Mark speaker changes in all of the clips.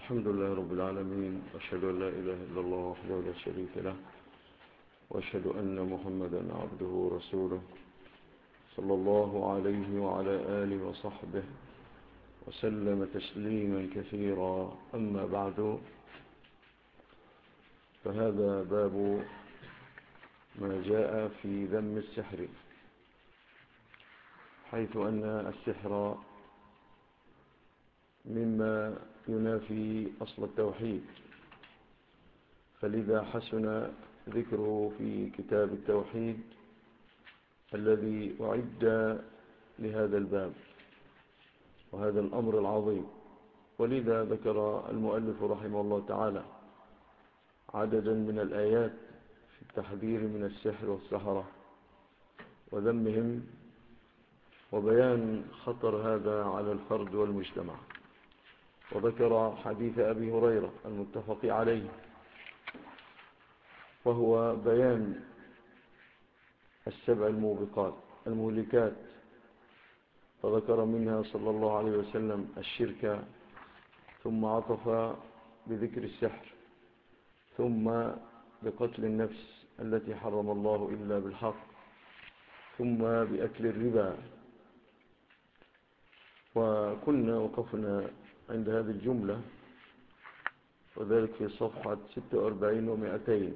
Speaker 1: الحمد لله رب العالمين، أشهد أن لا إله إلا الله وحده لا شريك له، وأشهد أن محمدا عبده ورسوله صلى الله عليه وعلى آله وصحبه وسلم تسليما كثيرا. أما بعد، فهذا باب ما جاء في ذم السحر، حيث أن السحر مما ينافي أصل التوحيد، فلذا حسن ذكره في كتاب التوحيد الذي أعد لهذا الباب وهذا الأمر العظيم. ولذا ذكر المؤلف رحمه الله تعالى عددا من الآيات في التحذير من السحر والسحرة وذمهم وبيان خطر هذا على الفرد والمجتمع. وذكر حديث أبي هريرة المتفق عليه، وهو بيان السبع الموبقات المهلكات، فذكر منها صلى الله عليه وسلم الشرك، ثم عطف بذكر السحر، ثم بقتل النفس التي حرم الله إلا بالحق، ثم بأكل الربا. وكنا وقفنا عند هذه الجملة، وذلك في صفحة 46 و200،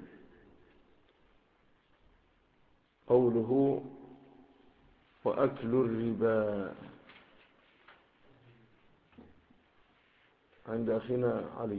Speaker 1: قوله وأكل الربا، عند أخينا علي.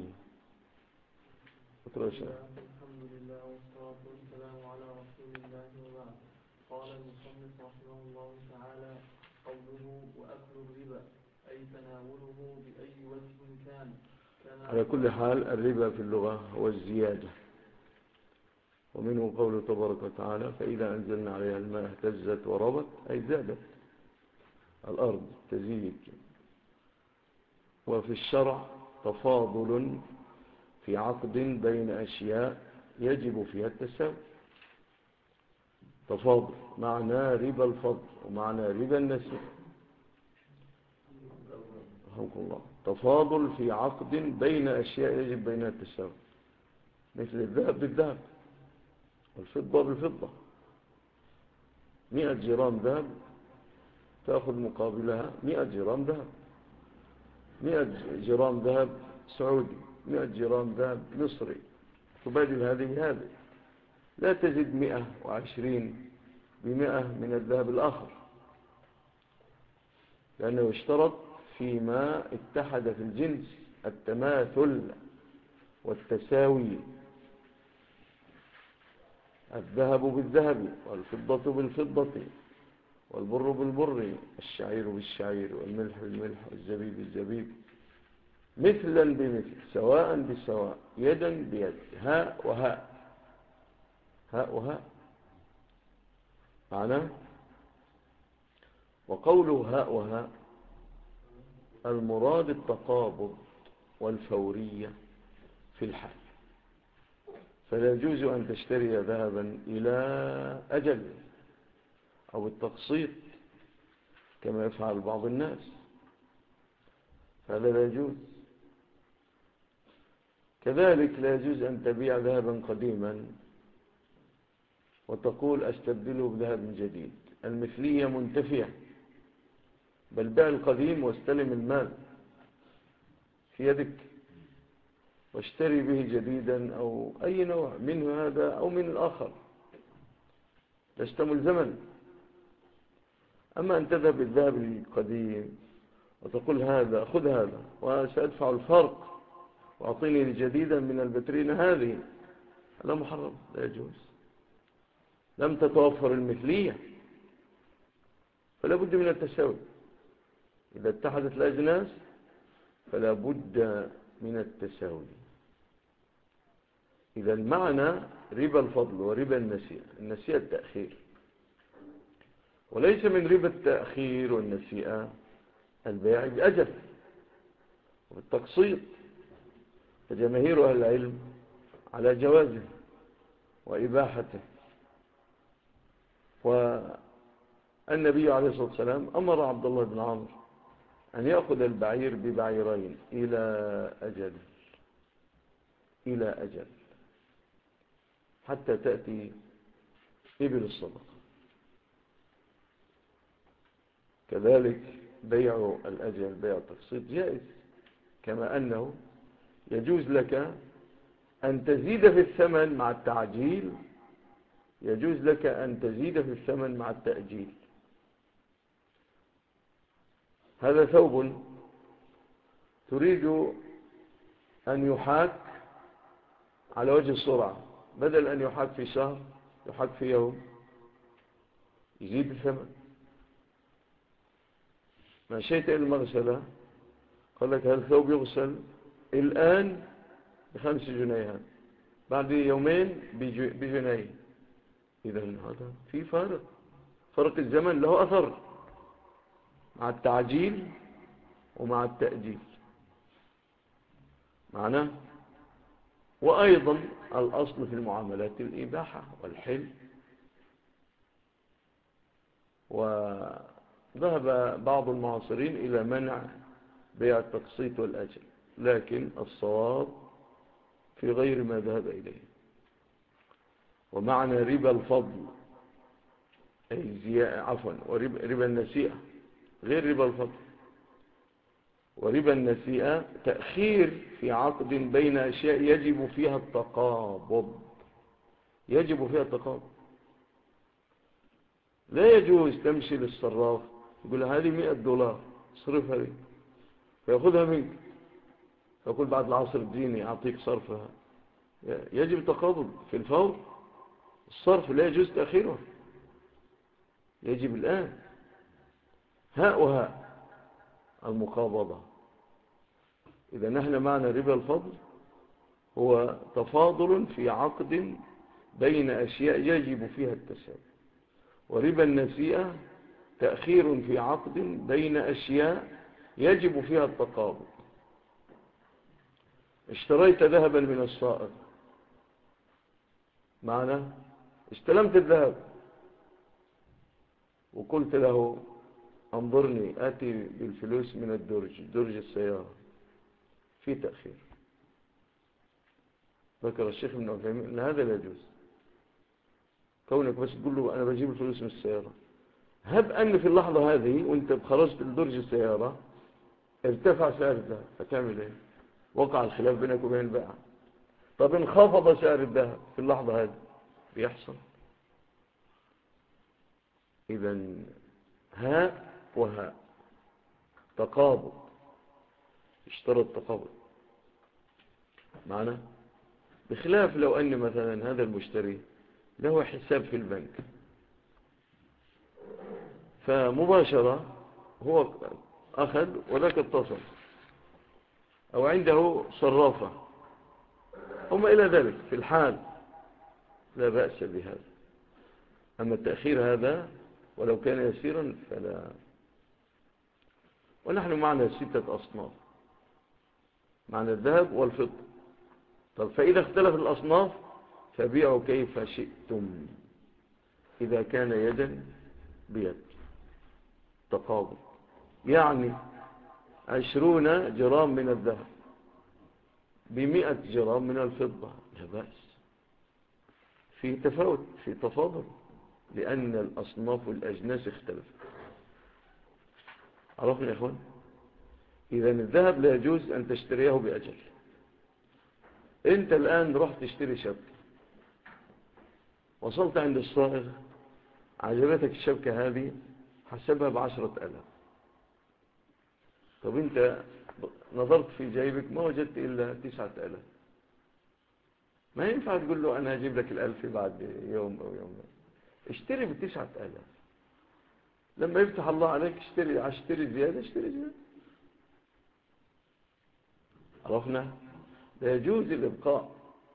Speaker 2: الحمد لله والصلاة والسلام على رسول الله وبعد. قال المصنف رحمه الله تعالى: قوله وأكل الربا أي تناوله بأي وجه كان.
Speaker 1: على كل حال، الربا في اللغة هو الزيادة، ومنه قوله تبارك وتعالى: فإذا أنزلنا عليها الماء اهتزت وربت، أي زادت الأرض تزيد. وفي الشرع تفاضل في عقد بين أشياء يجب فيها التساوي. تفاضل معنى ربا الفضل ومعنى ربا النسب. رحمكم الله. تفاضل في عقد بين أشياء يجب بينها التساوي، مثل الذهب بالذهب والفضة بالفضة. 100 جرام ذهب تأخذ مقابلها 100 جرام ذهب. 100 جرام ذهب سعودي، 100 جرام ذهب مصري، تبادل هذه لا تزيد 120 ب100 من الذهب الآخر، لأنه اشترط فيما اتحد في الجنس التماثل والتساوي. الذهب بالذهب والفضة بالفضة والبر بالبر، الشعير بالشعير والملح بالملح والزبيب بالزبيب، مثلا بمثل، سواء بسواء، يدا بيد، هاء وهاء، هاء وهاء معناه. وقوله هاء وهاء المراد التقابض والفورية في الحال، فلا يجوز أن تشتري ذهبا إلى أجل أو التقسيط كما يفعل بعض الناس، هذا لا يجوز. كذلك لا يجوز أن تبيع ذهبا قديما وتقول أستبدله بذهب جديد. المثلية منتفية، بل بيع القديم واستلم المال في يدك واشتري به جديدا أو أي نوع منه، هذا أو من الآخر، لست ملزما. أما أن تذهب بالذهب القديم وتقول هذا خذ هذا وسأدفع الفرق وأعطيني جديدا من البترين، هذه هذا محرم، لا يجوز. لم تتوفر المثلية، فلا بد من التساوي. إذا اتحدت الأجناس فلا بد من التساوي. إذا المعنى ربا الفضل وربا النسيئة. النسيئة التأخير، وليس من ربا التأخير والنسيئة البيع بأجل والتقسيط، فجماهير أهل العلم على جوازه وإباحته. والنبي عليه الصلاة والسلام أمر عبد الله بن عمرو أن يأخذ البعير ببعيرين إلى أجله، إلى أجل حتى تأتي إبل الصدقة. كذلك بيع الأجل، بيع التقسيط جائز، كما أنه يجوز لك أن تزيد في الثمن مع التعجيل، يجوز لك أن تزيد في الثمن مع التأجيل. هذا ثوب تريد أن يحاك على وجه السرعة، بدل أن يحاك في شهر يحاك في يوم، يزيد الثمن. مشيت إلى المغسلة، قال لك هل ثوب يغسل الآن ب5 جنيهات، بعد يومين بجنيه. إذا هذا في فرق الزمن له أثر مع التعجيل ومع التأجيل معنا. وأيضا الأصل في المعاملات الإباحة والحل. وذهب بعض المعاصرين إلى منع بيع التقسيط والأجل، لكن الصواب في غير ما ذهب إليه. ومعنى ربا الفضل وربا النسيئة غير ربا الفضل. وربا النسيئة تأخير في عقد بين أشياء يجب فيها التقابض، يجب فيها التقابض. لا يجوز تمشي للصراف يقول هذه $100 صرفها لي، فيأخذها منك، فيقول بعد العصر الديني أعطيك صرفها. يجب تقابض في الفور. الصرف لا يجوز تأخيره، يجب الآن. هاء وهاء المقابضة. إذا نحن معنى ربا الفضل هو تفاضل في عقد بين أشياء يجب فيها التساوي. وربا النسيئة تأخير في عقد بين أشياء يجب فيها التقابض. اشتريت ذهبا من الصائغ، معنى استلمت الذهب وقلت له انظرني آتي بالفلوس من درج السيارة، في تأخير. ذكر الشيخ ابن عثيمين ان هذا لا يجوز، كونك بس تقول له انا بجيب الفلوس من السيارة. هب ان في اللحظة هذه وانت خرجت لدرج السيارة ارتفع سعر الذهب، فتعمل ايه؟ وقع الخلاف بينك وبين البائع. طب انخفض سعر الذهب في اللحظة هذه، بيحصل. اذا هاء وهاء تقابض، اشترط تقابض معنا. بخلاف لو أن مثلا هذا المشتري له حساب في البنك، فمباشرة هو أخذ وذاك اتصل، أو عنده صرافة أو ما إلى ذلك، في الحال لا بأس بهذا. أما التأخير هذا ولو كان يسيرا فلا. ونحن معنا 6 أصناف، معنا الذهب والفضة. طب فإذا اختلف الأصناف فبيعوا كيف شئتم، إذا كان يدا بيد تقابض. يعني 20 جرام من الذهب ب100 جرام من الفضة، لا بأس. في تفاوت، في تفاضل، لأن الأصناف والأجناس اختلفت. عرفنا يا إخوان؟ إذا الذهب لا يجوز أن تشتريه بأجل. أنت الآن رحت تشتري شبكة، وصلت عند الصائغ، عجبتك الشبكة هذه، حسبها ب10,000. طب أنت نظرت في جيبك ما وجدت إلا 9,000. ما ينفع تقول له أنا هجيب لك 1,000 بعد يوم أو يومين. اشتري ب9,000. لما يفتح الله عليك اشتري زيادة، اشتري زيادة. عرفنا؟ لا يجوز الإبقاء.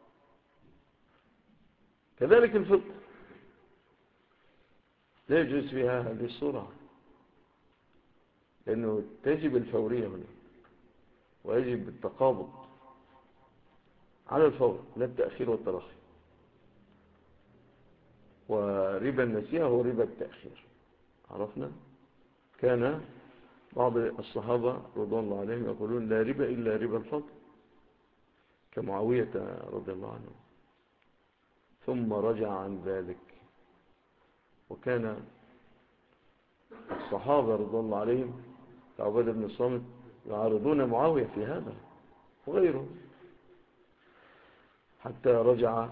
Speaker 1: كذلك الفضة لا يجوز فيها هذه الصورة، لأنه تجب الفورية هنا، ويجب التقابض على الفور، لا التأخير والتراخي. وربا النسيئة هو ربا التأخير. عرفنا؟ كان بعض الصحابة رضوان الله عليهم يقولون لا ربا إلا ربا الفضل. كمعاوية رضي الله عنه، ثم رجع عن ذلك. وكان الصحابة رضي الله عليهم كعبادة بن الصامت يعارضون معاوية في هذا وغيره، حتى رجع.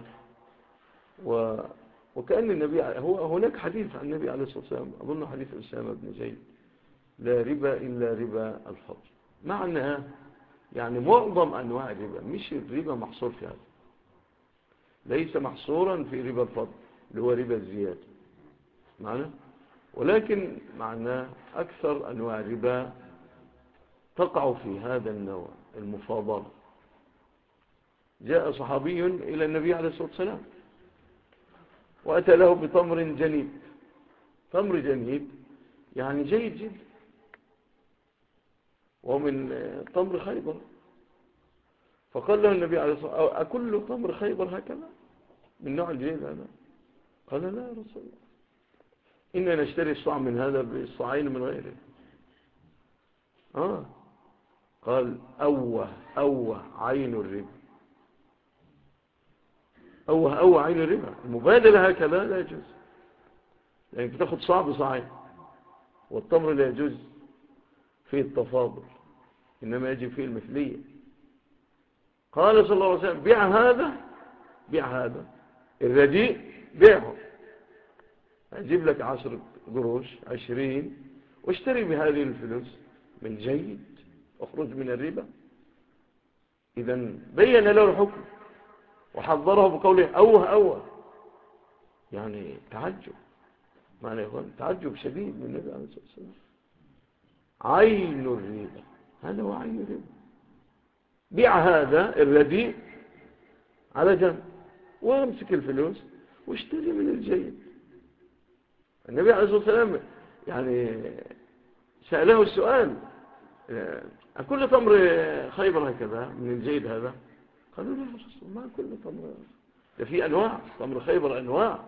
Speaker 1: وكأن النبي هناك حديث عن النبي عليه الصلاة والسلام، أظن حديث أسامة بن زيد: لا ربا إلا ربا الفضل. معنى يعني معظم أنواع الربا، مش الربا محصور في هذا، ليس محصورا في ربا الفضل اللي هو ربا الزيادة معنى، ولكن معناه أكثر أنواع الربا تقع في هذا النوع، المفاضلة. جاء صحابي إلى النبي عليه الصلاة والسلام وأتى له بتمر جنيد. تمر جنيد يعني جيد جدا، ومن تمر خيبر. فقال له النبي عليه الصلاة والسلام: أكل تمر خيبر هكذا من نوع الجيد هذا؟ قال: لا يا رسول الله، إننا نشتري الصاع من هذا بالصاعين من غيره. قال: أوه عين الربا. أوه عين الربا. المبادلة هكذا لا يجوز، يعني بتاخد صاع بصاعين، والتمر لا يجوز فيه التفاضل، إنما يجب فيه المثلية. قال صلى الله عليه وسلم: بيع هذا الرديء، بيعه، أجيب لك 10 قروش 20 واشتري بهذه الفلوس من جيد، اخرج من الربا. إذن بين له الحكم وحضره بقوله أوه، يعني تعجب، معنى يقول تعجب شديد من النبي عليه الصلاة والسلام. عين الربا، هذا هو عين الربا. بيع هذا الرديء على جنب وامسك الفلوس واشتري من الجيد. النبي عليه الصلاة والسلام يعني سأله السؤال: أكل تمر خيبر هكذا من الجيد هذا؟ قالوا: لا يا رسول الله، ما كل تمر، ده في أنواع، تمر خيبر أنواع،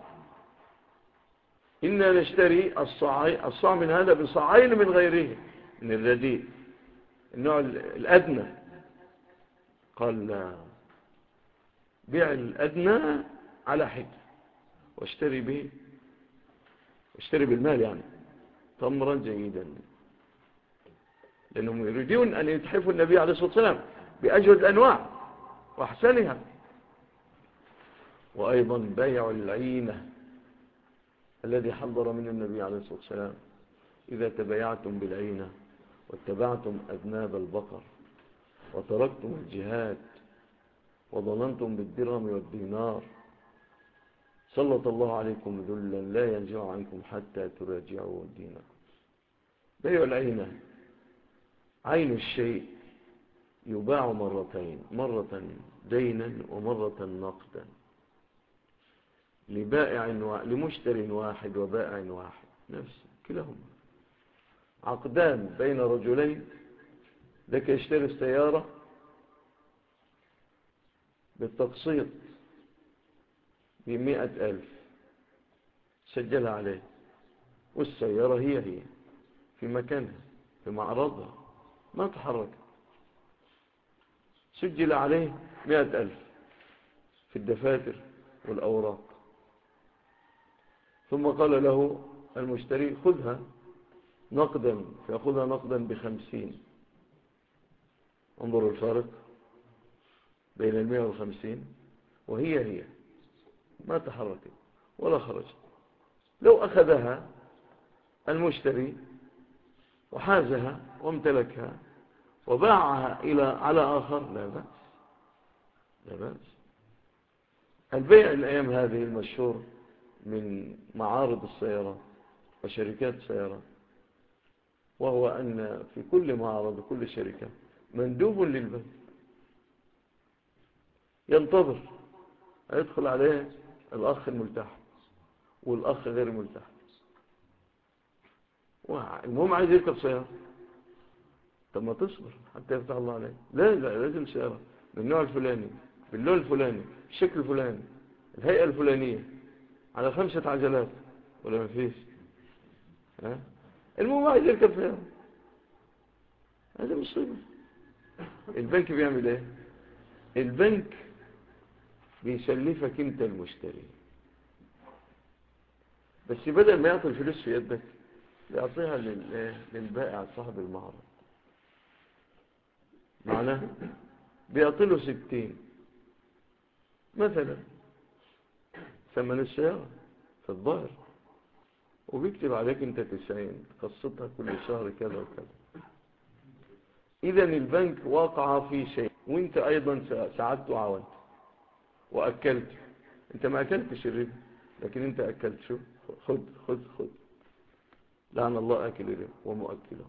Speaker 1: إنا نشتري الصاع من هذا بصاعين من غيره من الرديء النوع الأدنى. قال: لا، بيع الأدنى على حد واشتري به، واشتري بالمال يعني تمرا جيدا، لأنهم يريدون أن يتحفوا النبي عليه الصلاة والسلام بأجود الأنواع وأحسنها. وأيضا بيع العينة الذي حضر من النبي عليه الصلاة والسلام: إذا تبايعتم بالعينة واتبعتم أذناب البقر وتركتم الجهاد وظننتم بالدرهم والدينار سلط الله عليكم ذلا لا ينزع عنكم حتى تراجعوا دينكم. بيع العينة، عين الشيء يباع مرتين، مرة دينا ومرة نقدا، لمشتر واحد وبائع واحد، نفس كلاهما عقدان بين رجلين. ذاك يشتري السيارة بالتقسيط ب100,000 سجلها عليه، والسيارة هي في مكانها في معرضها ما تحرك، سجل عليه 100,000 في الدفاتر والأوراق. ثم قال له المشتري: خذها نقدا، فيأخذها نقدا ب50. انظروا الفارق بين 150 وهي ما تحركت ولا خرجت. لو أخذها المشتري وحازها وامتلكها وباعها على آخر لا بأس، لا بأس. البيع الأيام هذه المشهور من معارض السيارات وشركات السيارات، وهو أن في كل معرض وكل شركة مندوب للبيع ينتظر، يدخل عليه الأخ الملتحي والأخ غير الملتحي، المهم عايز يركب سيارة. طب ما تصبر حتى يفتح الله عليه. لا لازم سيارة من النوع الفلاني باللون الفلاني الشكل الفلاني الهيئة الفلانية على 5 عجلات ولا ما فيش. المهم عايز يركب سيارة، هذا مصيبة. البنك بيعمل ايه؟ البنك بيسلفك انت المشتري، بس بدل ما يعطي الفلوس في يدك يعطيها للبائع صاحب المعرض. معناه بيعطي له 60 مثلا ثمن السيارة في الظاهر، وبيكتب عليك انت 90 قسطها كل شهر كذا وكذا. اذا البنك واقع في شيء، وانت ايضا ساعدت وعاونت واكلت. انت ما اكلتش الربا، لكن انت اكلت. شو؟ خذ خذ خذ. لعن الله اكل الربا ومؤكله.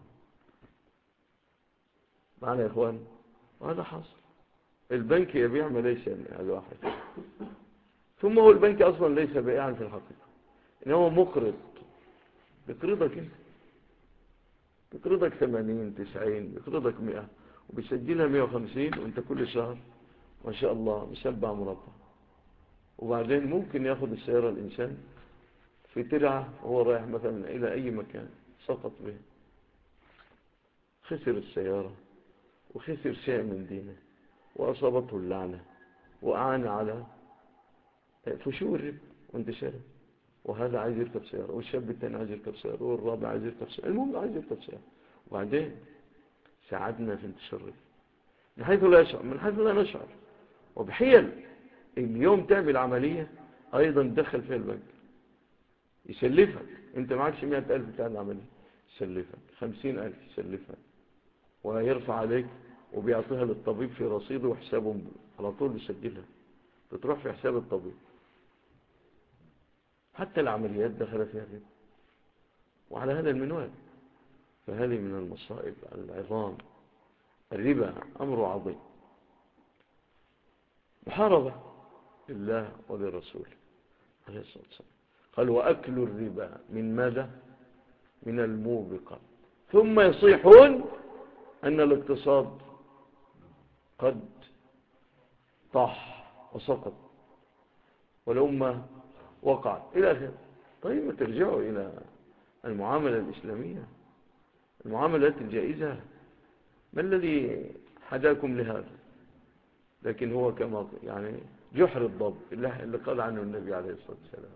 Speaker 1: معنا يا اخوان؟ وهذا حصل. البنك يبيع ما ليس هذا واحد. ثم هو البنك اصلا ليس بائعا في الحقيقه، انه مقرض. بيقرضك انت، بيقرضك 80 90، بيقرضك 100 وبيسجلها 150، وانت كل شهر ما شاء الله مسبع مربع. وبعدين ممكن ياخد السيارة الإنسان في ترعة وهو رايح مثلا إلى أي مكان، سقط به، خسر السيارة وخسر شيء من دينه وأصابته اللعنة وأعان على فشو الربا وانتشاره. وهذا عايز يركب سيارة، والشاب الثاني عايز يركب سيارة، والرابع عايز يركب سيارة، المهم عايز يركب سيارة. وبعدين ساعدنا في انتشار الربا من حيث لا يشعر، من حيث لا نشعر. وبحيل اليوم تعمل عملية أيضا دخل فيها البنك، يسلفك. انت معكش 100,000 بتاع العملية، يسلفك 50,000، يسلفك ويرفع عليك، وبيعطيها للطبيب في رصيده وحسابه على طول يسجلها، بتروح في حساب الطبيب. حتى العمليات دخل فيها الربا وعلى هذا المنوال. فهذه من المصائب العظام. الربا أمر عظيم، محاربة لله ولرسوله عليه الصلاة والسلام. قال وأكل الربا من ماذا؟ من الموبقات. ثم يصيحون أن الاقتصاد قد طاح وسقط والأمة وقعت إلى آخره. طيب ترجعوا إلى المعاملة الإسلامية، المعاملات الجائزة. ما الذي حداكم لهذا؟ لكن هو كما يعني جحر الضب اللي قال عنه النبي عليه الصلاة والسلام: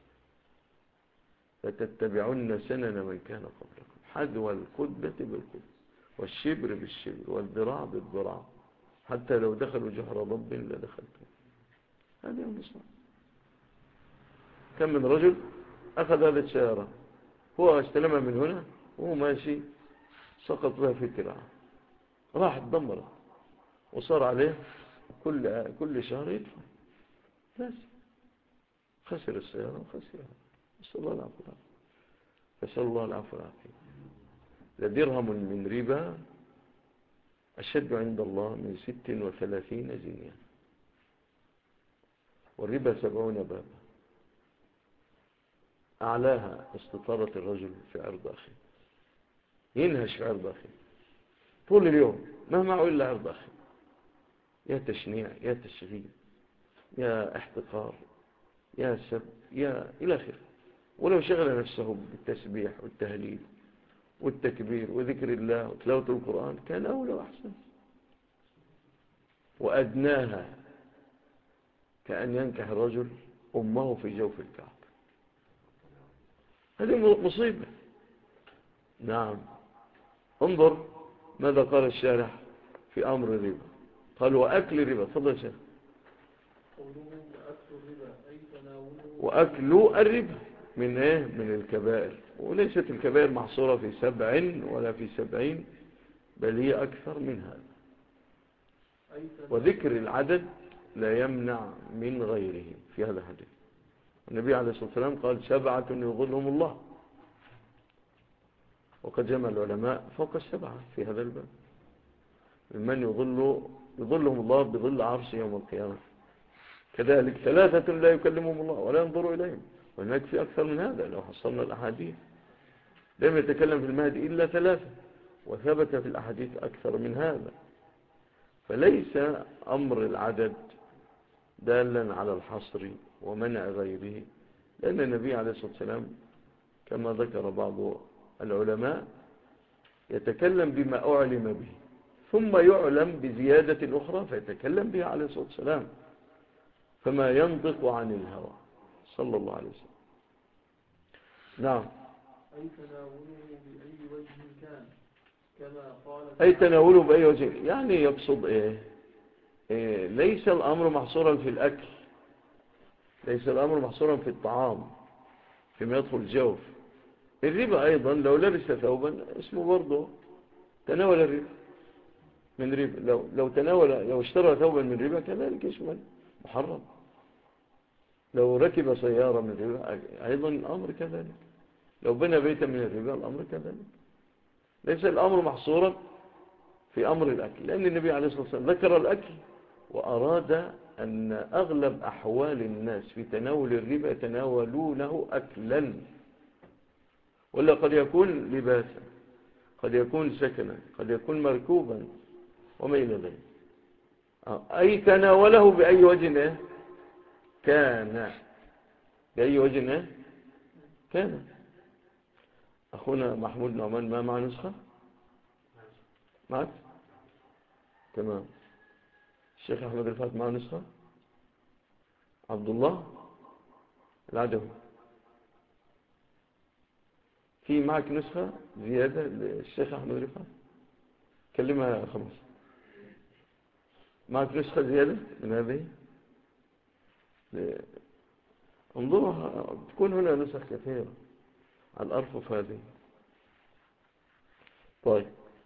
Speaker 1: فتتبعون سنن من كان قبلكم حذو القدة بالقدة والشبر بالشبر والذراع بالذراع حتى لو دخلوا جحر ضب لدخلتم. هذه المصنع. كم من رجل أخذ هذه السيارة، هو استلمها من هنا وهو ماشي سقط بها في ترعة، راح تدمرت وصار عليه كل شهر يدفع، بس خسر السيارة وخسرها. نسأل الله العفو والعافية. نسأل الله العفو والعافية. لدرهم من ربا أشد عند الله من 36 زنيا، والربا 70 بابا. أعلاها استطارة الرجل في عرض أخيه، ينهش في عرض أخيه طول اليوم، ما معه إلا عرض أخيه، يا تشنيع يا تشغيل يا احتقار يا سب يا إلى آخره. ولو شغل نفسه بالتسبيح والتهليل والتكبير وذكر الله وتلاوة القرآن كان أولى وأحسن. وأدناها كأن ينكح الرجل أمه في جوف الكعب. هذه مصيبة. نعم. انظر ماذا قال الشارح في أمر الربا. قال وأكل الربا. تفضل يا شيخ. وأكل الربا من إيه؟ من الكبائر. وليست الكبائر محصورة في 7 ولا في 70، بل هي أكثر من هذا. وذكر العدد لا يمنع من غيره في هذا الحديث. النبي عليه الصلاة والسلام قال 7 يظلهم الله، وقد جمع العلماء فوق 7 في هذا الباب، ممن يظلهم الله بظل عرش يوم القيامة. كذلك 3 لا يكلمهم الله ولا ينظر إليهم. وهناك في أكثر من هذا لو حصلنا الأحاديث. لم يتكلم في المهدي إلا 3، وثبت في الأحاديث أكثر من هذا. فليس أمر العدد دالا على الحصر ومنع غيره، لأن النبي عليه الصلاة والسلام كما ذكر بعض العلماء يتكلم بما أعلم به، ثم يعلم بزيادة أخرى فيتكلم بها عليه الصلاة والسلام، فما ينطق عن الهوى صلى الله عليه وسلم. نعم.
Speaker 2: أي تناوله بأي وجه كان، كما قال
Speaker 1: أي تناوله بأي وجه، يعني يقصد إيه؟ ليس الأمر محصورا في الأكل، ليس الأمر محصورا في الطعام فيما يدخل الجوف. الربا أيضا لو لبس ثوبا اسمه برضه تناول الربا من ربا، لو اشترى ثوبا من ربا كذلك يشمل محرم. لو ركب سيارة من ربا أيضا الأمر كذلك، لو بنى بيتا من الربا الأمر كذلك. ليس الأمر محصورا في أمر الأكل، لأن النبي عليه الصلاة والسلام ذكر الأكل وأراد أن أغلب أحوال الناس في تناول الربا يتناولونه أكلا، ولا قد يكون لباسا، قد يكون سكنا، قد يكون مركوبا وما إلى ذلك. أي تناوله بأي وجه كان، بأي وجه كان. أخونا محمود نعمان ما مع نسخة معك؟ تمام. الشيخ أحمد الفات مع نسخة؟ عبد الله العدوي في معك نسخة زيادة للشيخ أحمد الفات؟ كلمها خمس. معك نسخة زيادة من هذه؟ انظروا تكون هنا نسخ كثيرة على الأرفف هذه. طيب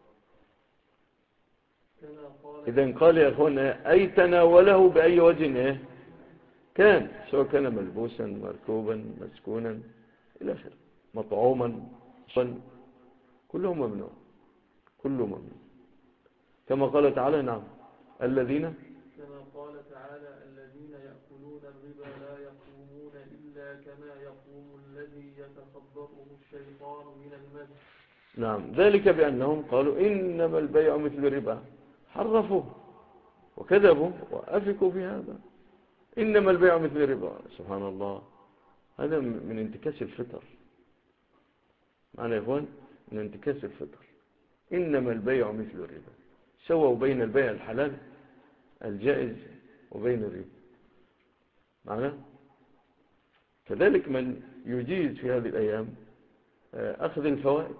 Speaker 1: إذن قال يا أخوانا أي تناوله بأي وجه كان، سواء كان ملبوسا مركوبا مسكونا إلى آخره، مطعوما كله ممنوع، كله ممنوع. كما قال تعالى نعم الذين،
Speaker 2: كما قال تعالى الذين يأكلون الربا لا يقومون إلا كما يقوم الذي يتخبطه الشيطان من المس.
Speaker 1: نعم، ذلك بأنهم قالوا إنما البيع مثل الربا، حرفوا وكذبوا وأفكوا في هذا. إنما البيع مثل الربا، سبحان الله، هذا من انتكاس الفطر. معنى يا إخوان من انتكاس الفطر. إنما البيع مثل الربا، سووا بين البيع الحلال الجائز وبين الربا. معنى كذلك من يجيز في هذه الأيام أخذ الفوائد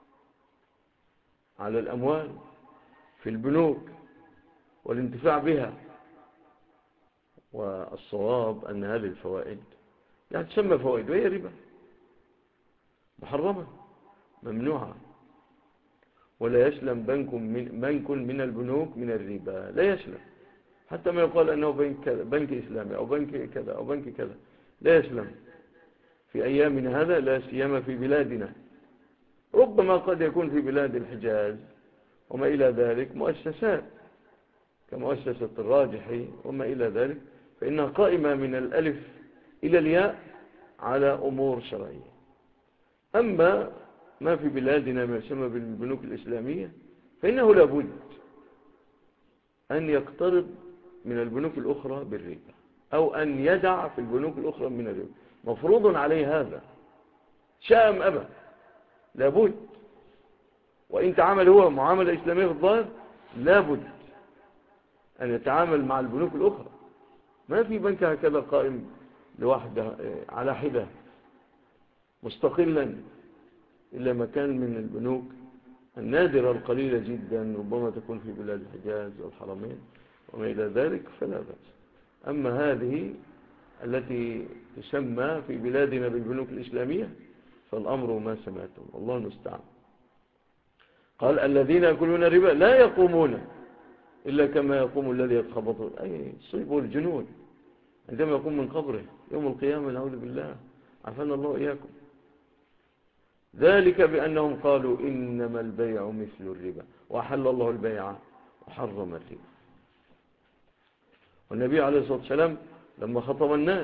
Speaker 1: على الأموال في البنوك والانتفاع بها، والصواب أن هذه الفوائد لا تسمى فوائد وهي ربا محرمة ممنوعة. ولا يسلم بنك من البنوك من الربا، لا يسلم، حتى ما يقال أنه بنك إسلامي أو بنك كذا أو بنك كذا، لا يسلم في أيامنا هذا، لا سيما في بلادنا. ربما قد يكون في بلاد الحجاز وما إلى ذلك مؤسسات كمؤسسة الراجحي وما إلى ذلك، فإنها قائمة من الألف إلى الياء على أمور شرعية. أما ما في بلادنا ما يسمى بالبنوك الإسلامية فإنه لابد أن يقترب من البنوك الأخرى بالربا، أو أن يدع في البنوك الأخرى من الربا، مفروض عليه هذا شاء أم أبى، لابد. وإن تعامل هو معاملة إسلامية في الظاهر لابد أن يتعامل مع البنوك الأخرى. ما في بنك هكذا قائم لوحده على حدة مستقلا، إلا مكان من البنوك النادرة القليلة جدا، ربما تكون في بلاد الحجاز والحرمين وما إلى ذلك، فلا بأس. أما هذه التي تسمى في بلادنا بالبنوك الإسلامية فالأمر ما سمعتم، الله المستعان. قال الذين يأكلون الربا لا يقومون إلا كما يقوم الذي يتخبطه، أي صيب الجنون عندما يقوم من قبره يوم القيامة، نعوذ بالله، عافانا الله إياكم. ذلك بأنهم قالوا إنما البيع مثل الربا وأحل الله البيع وحرم الربا. والنبي عليه الصلاة والسلام لما خطب الناس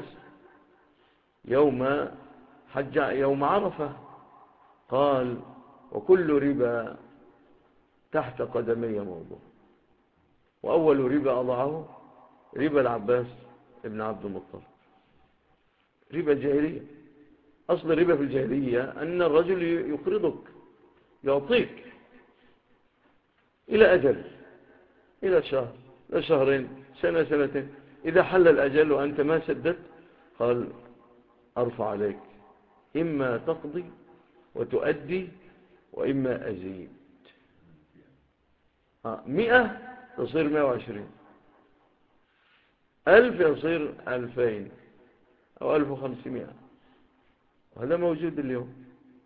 Speaker 1: يوم عرفة قال وكل ربا تحت قدمي موضوع. وأول ربا أضعه ربا العباس ابن عبد المطلب، ربا الجاهلية. أصل الربا في الجاهلية أن الرجل يقرضك، يعطيك إلى أجل، إلى شهر، لا شهرين، سنة، سنتين. إذا حل الأجل وأنت ما سددت قال أرفع عليك، إما تقضي وتؤدي وإما أزيد. 100 تصير 120، 1000 يصير 2000 أو 1500. وهذا موجود اليوم،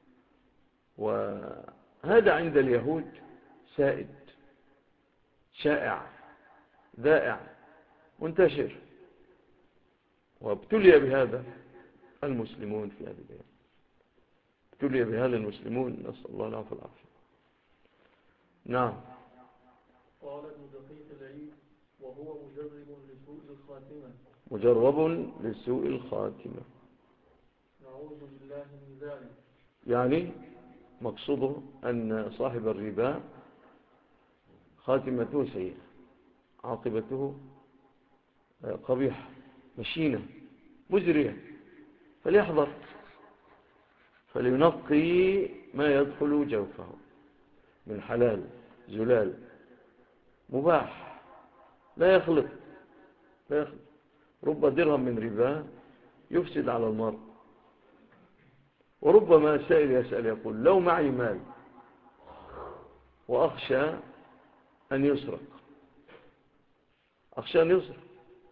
Speaker 1: وهذا عند اليهود سائد، شائع، ذائع، منتشر، وابتلي بهذا المسلمون في هذه الأيام. ابتلي بهذا المسلمون، نسأل الله العافية والعافية. نعم.
Speaker 2: قال ابن دقيق العيد: وهو مجرب لسوء الخاتمة.
Speaker 1: مجرب لسوء الخاتمة،
Speaker 2: نعوذ بالله من ذلك.
Speaker 1: يعني مقصوده أن صاحب الربا خاتمته سيئة، عاقبته قبيحة، مشينة، مزرية، فليحذر، فلينقي ما يدخل جوفه من حلال زلال مباح، لا يخلط، لا يخلط. رب درهم من ربا يفسد على المرء. وربما سائل يسأل يقول: لو معي مال وأخشى أن يسرق، أخشى أن يسرق،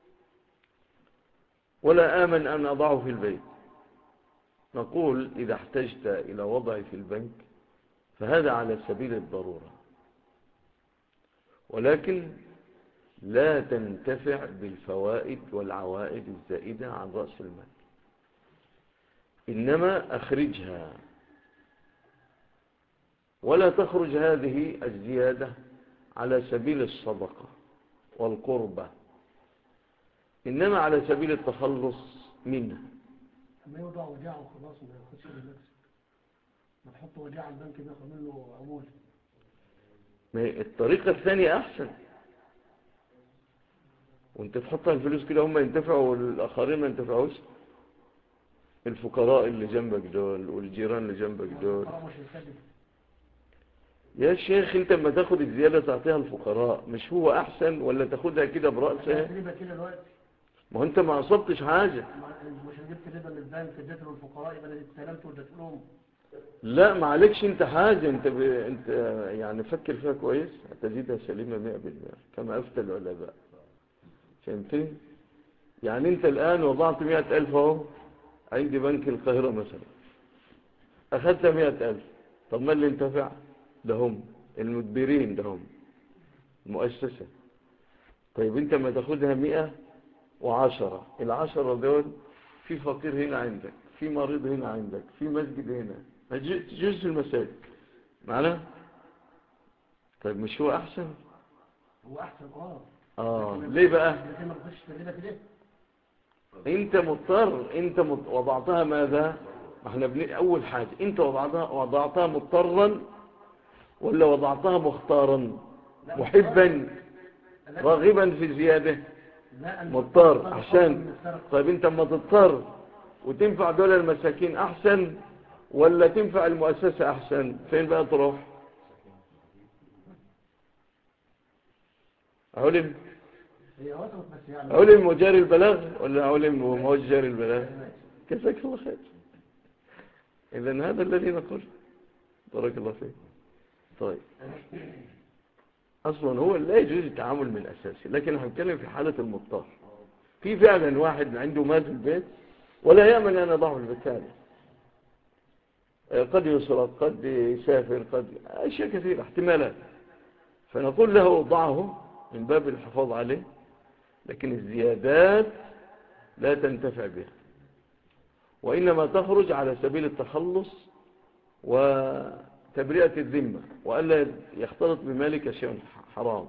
Speaker 1: ولا آمن أن أضعه في البيت، نقول: إذا احتجت إلى وضعه في البنك فهذا على سبيل الضرورة، ولكن لا تنتفع بالفوائد والعوائد الزائدة عن رأس المال، إنما أخرجها، ولا تخرج هذه الزيادة على سبيل الصدقة والقربة، إنما على سبيل التخلص منها.
Speaker 3: ما يوضع وديعة وخلاص، ما ياخدش بنفسك، ما تحط وديعة البنك بياخد منه عمولة.
Speaker 1: الطريقة الثانية أحسن، وانت تحطها الفلوس كده هم ينتفعوا والآخرين ما ينتفعوش، الفقراء اللي جنبك دول والجيران اللي جنبك دول. يا شيخ انت لما تاخد الزيادة تعطيها الفقراء، مش هو أحسن ولا تاخدها كده برأسها؟ ما انت ما أصبتش حاجة.
Speaker 3: مش جبت ربا من البنك اديته للفقراء يبقى انا استلمت واديته لهم.
Speaker 1: لا ما عليكش انت حاجة، انت يعني فكر فيها كويس، هتجدها سليمة 100% كما أفتى العلماء. فهمتني؟ يعني انت الآن وضعت 100,000 اهو عندي بنك القاهرة مثلا، أخذت 100,000، طب ما اللي انتفع؟ ده هم المدبرين، ده هم المؤسسة. طيب انت ما تاخدها 110، 10 دول في فقير هنا عندك، في مريض هنا عندك، في مسجد هنا، جزء المساجد معنا. طيب مش هو أحسن؟
Speaker 3: هو أحسن
Speaker 1: ليه بقى؟
Speaker 3: لكن ما تخش تغيبها كده.
Speaker 1: انت مضطر، وضعتها ماذا؟ ما احنا اول حاجة انت وضعتها مضطرا ولا وضعتها مختارا محبا راغبا في زيادة؟ مضطر عشان. طيب انت ما تضطر وتنفع دول المساكين احسن ولا تنفع المؤسسة احسن؟ فين بقى تروح؟ علم مجاري البلاغ ولا علم وموج جاري البلاغ؟ كذلك الله خير. إذن هذا الذي نقول. بارك الله فيك. طيب أصلا هو لا يجوز التعامل من أساسي، لكن احنا بنتكلم في حالة المضطر. في فعلا واحد عنده مال في البيت ولا يأمن أن يضعه في البيت ثاني، قد يسرق، قد يسافر، قد أشياء كثيرة، احتمالات. فنقول له ضعه من باب الحفاظ عليه، لكن الزيادات لا تنتفع بها، وإنما تخرج على سبيل التخلص وتبرئة الذمة، وألا يختلط بمالك شيء حرام،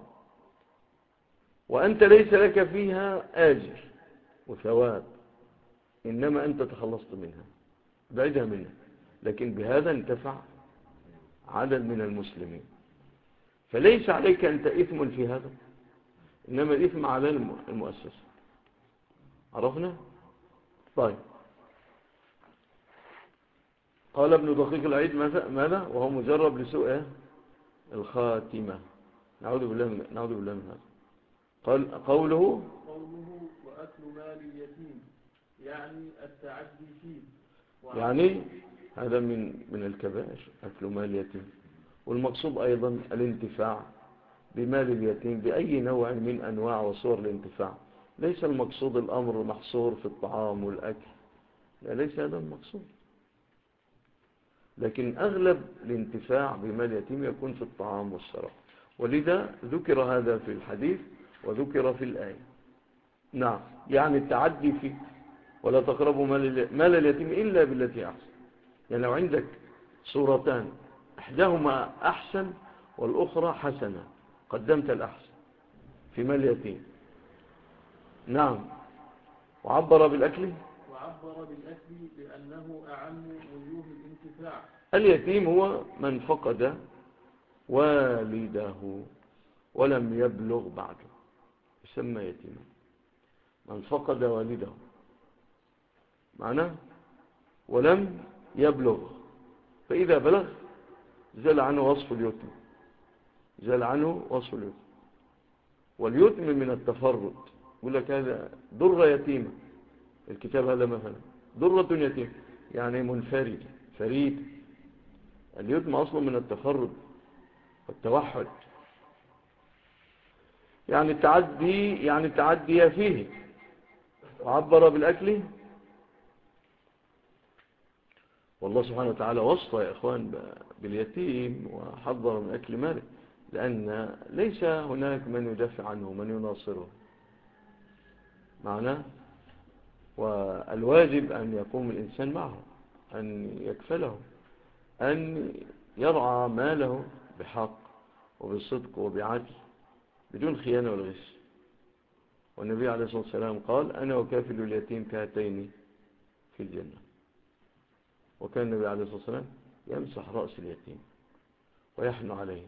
Speaker 1: وأنت ليس لك فيها آجر وثواب، إنما أنت تخلصت منها، بعدها منها، لكن بهذا انتفع عدد من المسلمين. فليس عليك أنت إثم في هذا، إنما الإثم على المؤسسة. عرفنا؟ طيب. قال ابن دقيق العيد ماذا؟ وهو مجرب لسوء الخاتمة. نعوذ بالله من هذا. قوله
Speaker 2: وأكل مال اليتيم يعني التعدي فيه.
Speaker 1: يعني هذا من الكبائر أكل مال اليتيم، والمقصود أيضا الانتفاع بمال اليتيم بأي نوع من أنواع وصور الانتفاع. ليس المقصود الأمر محصور في الطعام والأكل، لا، ليس هذا المقصود، لكن أغلب الانتفاع بمال اليتيم يكون في الطعام والشراب، ولذا ذكر هذا في الحديث وذكر في الآية. نعم، يعني التعدي فيه، ولا تقربوا مال اليتيم إلا بالتي أحسن. يعني لو عندك صورتان إحداهما أحسن والأخرى حسنة، قدمت الأحسن في مال اليتيم. نعم. وعبر بالأكل
Speaker 2: لأنه أعم وجوه الانتفاع.
Speaker 1: اليتيم هو من فقد والده ولم يبلغ بعده، يسمى يتيما. من فقد والده معناه ولم يبلغ، فإذا بلغ زال عنه وصف اليتم، زال عنه وصف اليتم. واليتم من التفرد، يقول لك هذا درة يتيمة، الكتاب هذا مثلا درة يتيمة يعني منفرد فريد. اليتم أصله من التفرد والتوحد، يعني التعدي فيه. وعبر بالأكل، والله سبحانه وتعالى وصف يا إخوان باليتيم وحذر من أكل ماله، لأن ليس هناك من يدافع عنه من يناصره معناه. والواجب أن يقوم الإنسان معه، أن يكفله، أن يرعى ماله بحق وبصدق وبعدل بدون خيانة ولا غش. والنبي عليه الصلاة والسلام قال أنا وكافل اليتيم كهاتين في الجنة. وكان النبي عليه الصلاة والسلام يمسح رأس اليتيم ويحن عليه.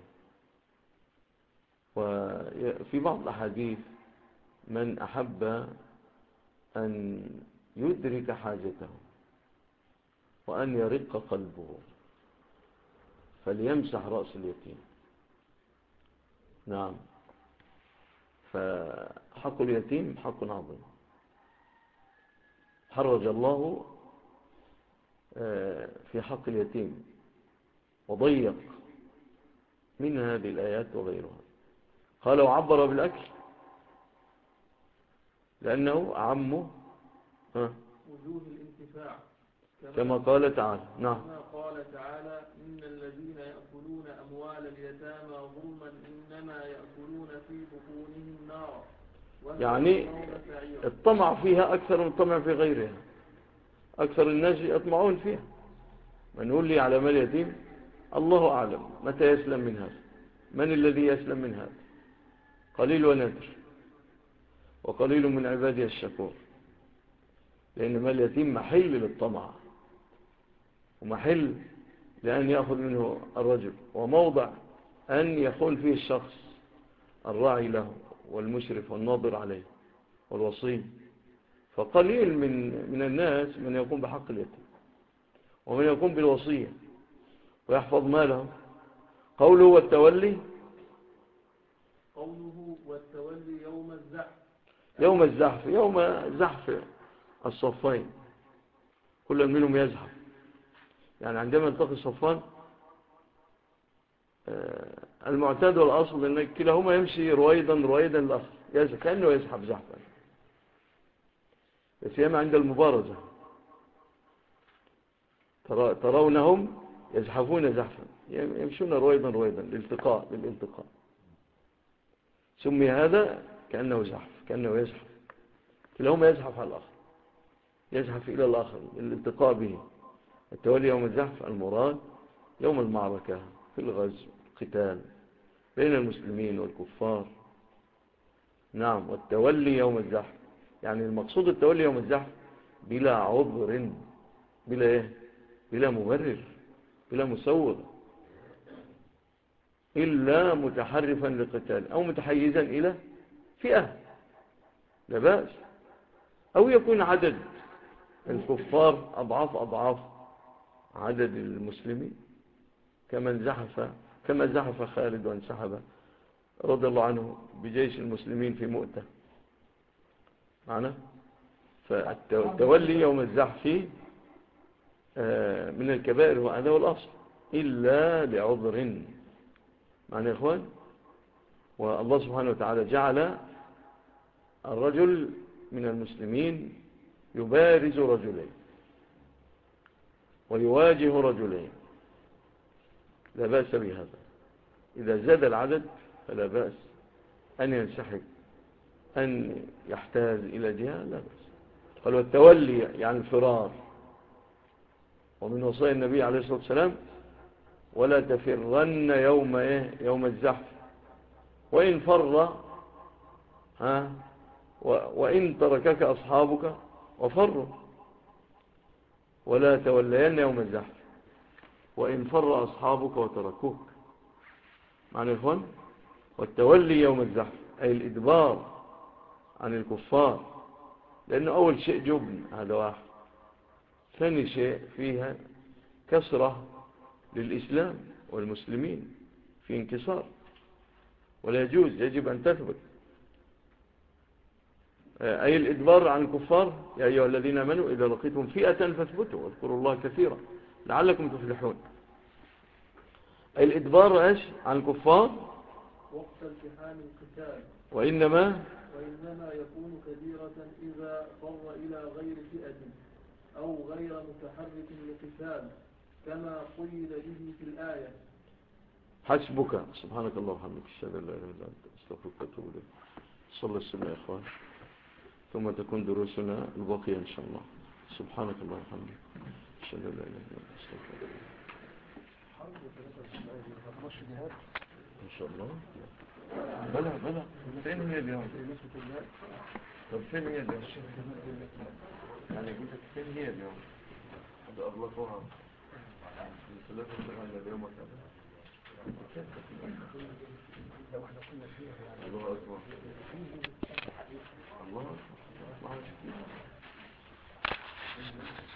Speaker 1: وفي بعض الأحاديث من أحب أن يدرك حاجته وأن يرق قلبه فليمسح رأس اليتيم. نعم، فحق اليتيم حق عظيم حرج الله في حق اليتيم وضيق من هذه الآيات وغيرها. قال وعبر بالأكل لأنه أعمه
Speaker 2: وجوه الانتفاع
Speaker 1: كما قال تعالى. نعم،
Speaker 2: كما قال تعالى إن الذين يأكلون أموال اليتامى ظلما إنما يأكلون في بطونهم نارا
Speaker 1: يعني الطمع فيها أكثر من الطمع في غيرها. أكثر الناس يطمعون فيها. من يقول لي على مال يتيم الله أعلم متى يسلم من هذا، من الذي يسلم من هذا؟ قليل ونادر، وقليل من عبادي الشكور. لأن مال اليتيم محل للطمع ومحل لأن يأخذ منه الرجل، وموضع أن يخون فيه الشخص الراعي له والمشرف والناظر عليه والوصي. فقليل من الناس من يقوم بحق اليتيم ومن يقوم بالوصية ويحفظ ماله. قوله والتولي
Speaker 2: يوم الزحف،
Speaker 1: يوم زحف الصفين، كل منهم يزحف. يعني عندما يلتقي الصفان المعتاد والأصل أن كلاهما يمشي رويدا الآخر كأنه يزحف زحفا، سيما عند المبارزة ترونهم يزحفون زحفا، يمشون رويدا للالتقاء. سمي هذا كأنه زحف، كأنه يزحف، كلاهما يزحف على الآخر، يزحف إلى الآخر للالتقاء به. التولي يوم الزحف المراد يوم المعركة في الغزو القتال بين المسلمين والكفار. نعم، والتولي يوم الزحف يعني المقصود التولي يوم الزحف بلا عذر، بلا مبرر، بلا مسوغ، إلا متحرفا لقتال أو متحيزا إلى فئة لا بأس، أو يكون عدد الكفار أضعاف عدد المسلمين كما زحف خالد وانسحب رضي الله عنه بجيش المسلمين في مؤتة معنا. فالتولي يوم الزحف من الكبائر وهذا هو الأصل إلا لعذر معنا يا إخوان. والله سبحانه وتعالى جعل الرجل من المسلمين يبارز رجلين ويواجه رجلين لا بأس بهذا. إذا زاد العدد فلا بأس أن ينسحب أن يحتاج إلى جهة لا بأس. قال والتولي يعني الفرار. ومن وصايا النبي عليه الصلاة والسلام ولا تفرن يوم الزحف وإن فر وإن تركك أصحابك وفروا ولا تولين يوم الزحف وإن فر أصحابك وتركوك معنى الإخوان. والتولي يوم الزحف أي الإدبار عن الكفار، لأنه أول شيء جبن هذا واحد، ثاني شيء فيها كسرة للإسلام والمسلمين في انكسار ولا يجوز، يجب أن تثبت. أي الإدبار عن الكفار يا أيها الذين آمنوا إذا لقيتم فئة فاثبتوا واذكروا الله كثيرا لعلكم تفلحون. أي الإدبار عن الكفار
Speaker 2: وقت التحام القتال
Speaker 1: وإنما
Speaker 2: يكون كبيرة إذا فر إلى غير فئة أو غير متحرك للقتال كما قيد به في الآية.
Speaker 1: حسبك سبحانك الله وبحمدك أشهد أن لا إله إلا أنت أستغفرك وأتوب إليك. صلى السنة يا إخوان ثم تكون دروسنا الباقية إن شاء الله. سبحانك الله وبحمدك أشهد أن لا إله إلا أنت أستغفرك إن شاء الله. بلى فين هي اليوم؟ طب فين هي اليوم؟ يعني قلت فين هي اليوم؟ هذا أغلقوها ثلاثة سنة اليوم وكذا. الله أكبر الله أكبر.